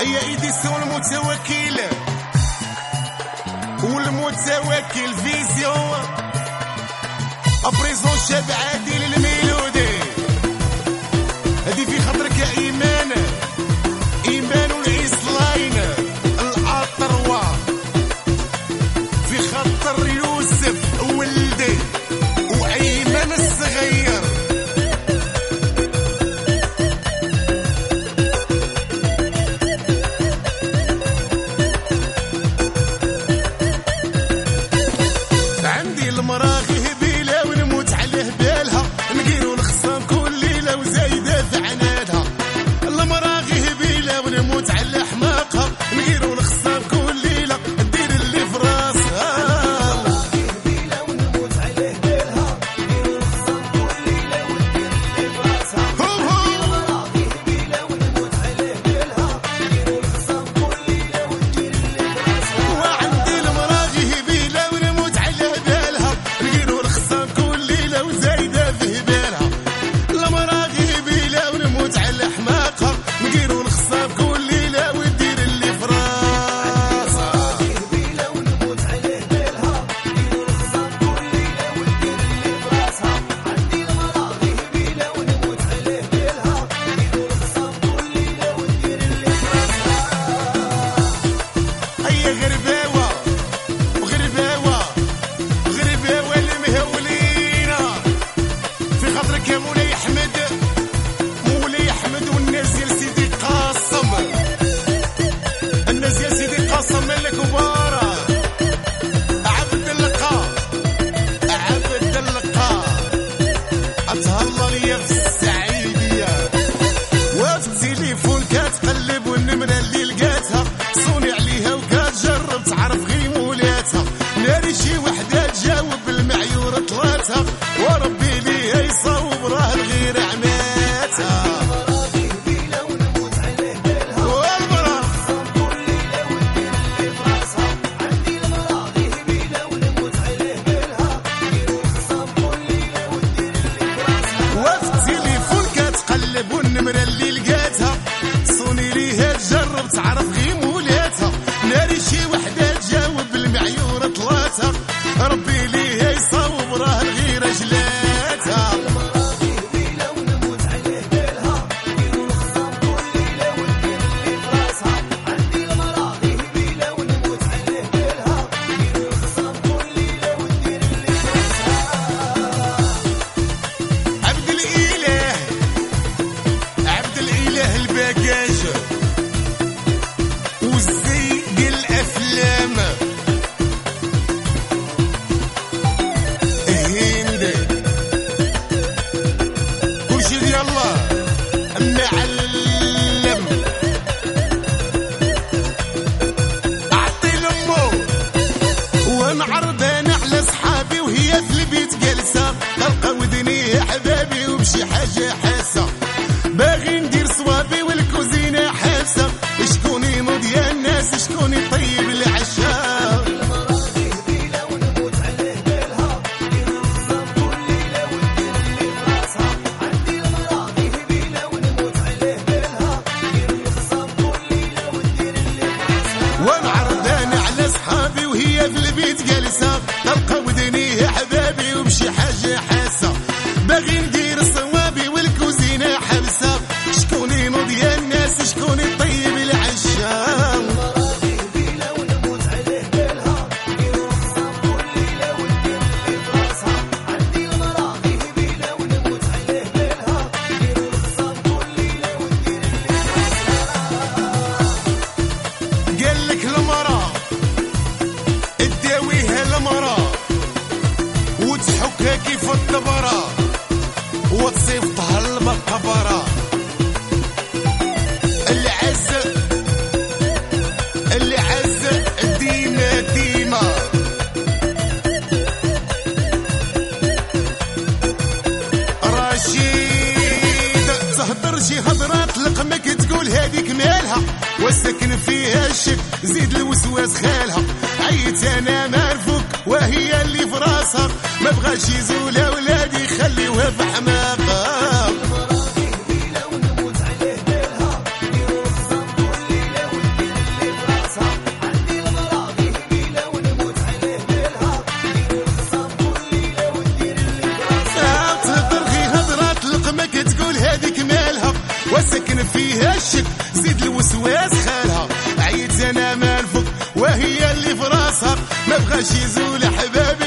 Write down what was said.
هي ايديسيون المتوكل والمتوكل فيزيون ابريزون شاب عادل الميلودي. هادي في خاطرك يا ايمان، ايمان والعيسلاين العطروة، في خاطر يوسف ولدي وايمان الصغير. عندي المراغي هبيله ونموت على هبالها، نقيرو الخصام كل ليله وزايده في عنادها. المراغي هبيله ونموت على حماقها، نقيرو الخصام كل ليله دير اللي في راسها. المراغي هبيله ونموت على هبالها، نقيرو الخصام كل ليله ودير اللي في راسها. المراغي هبيله ونموت على هبالها، نقيرو الخصام كل ليله ودير اللي في راسها. وعندي المراغي هبيله ونموت على هبالها، نقيرو الخصام كل ليله وزايده في هبالها. المراغي هبيله ونموت على حماقها، نقيرو الخصام كل ليله ودير اللي في راسها. المراغي هبيله ونموت على هبالها، نقيرو الخصام كل ليله ودير اللي في راسها. عندي المراغي هبيله ونموت على هبالها، نقيرو الخصام كل ليله ودير اللي في راسها. هيا غرباوه وغرباوه غرباوه المهولينا، في خاطرك يا مولاي احمد، مولاي احمد والناس ديال سيدي قاسم، الناس ديال سيدي قاسم الكبار. عبد اللقا عبد اللقا اتهلا ليا في السعيديه، وفي التليفون كتقلب والنمره اللي لقاتها صوني عليها وكتجرب تعرف غير مولاتها. ناري شي وحده تجاوب بالمعيور طلاتها، وربي ليها يصوب راه الغير عماتها. المراغي هبيله ونموت على هبالها، والمراه كل ليله ودير اللي في راسها. عندي المراغي هبيله ونموت على هبالها، نديرو الخصام كل ليله ودير اللي في راسها. وفي التليفون كتقلب والنمره اللي لقاتها صوني ليها تجرب تعرف غير مولاتها. ناري شي وحده تجاوب بالمعيور طلاتها، ربي ليها يصوب راه الغيره جلاتها. المراغي هبيله ونموت على هبالها، نديرو الخصام كل ليله ودير اللي في راسها. عندي المراغي هبيله ونموت على هبالها، نديرو الخصام كل ليله ودير اللي في راسها. عبد الاله عبد الاله الباكاج والزي ديال الافلام، هندي كلشي ديال الله معلم. اعطي لامو ونعرض انا على صحابي وهي في البيت جالسه، تلقى ودني احبابي وبشي حاجه حاسه، باغي ندير صوابي والكوزينه حاسه. شكون ينوض يا الناس، شكون يطيب العشاء. المراغي هبيله ونموت على هبالها، نديرو الخصام كل ليله ودير اللي في راسها. عندي المراغي هبيله ونموت على هبالها، نديرو الخصام كل ليله ودير اللي في راسها. ونعرض انا على صحابي وهي في البيت جالسه، تلقى ودني احبابي وبشي حاجه حاسه، باغي ندير صوابي والكوزينه حابسه. شكون ينوض يا الناس، شكون يطيب العشاء. المراغي هبيله ونموت على هبالها، نديرو الخصام كل ليله ودير اللي في راسها. عندي المراغي هبيله ونموت على هبالها، نديرو الخصام كل ليله ودير اللي في راسها. قالك المراه اداويها المراه وتحكها كيف الدبره وتصيفطها المقبره. اللي عز ديما ديما رشيد تهدر شي هضرات لقمك تقول هذيك مالها، وسكن فيها الشك زيد الوسواس خالها. عيت انا مرفوك وهي اللي في راسها، ما بغاش يزول اولادي خليوها في حماقها. المراغي هبيله ونموت على هبالها، نديرو الخصام كل ليله فيها الشك زيد الوسواس خالها، عييت انا ما نفك وهي اللي في راسها ما بغاش يزول حبابي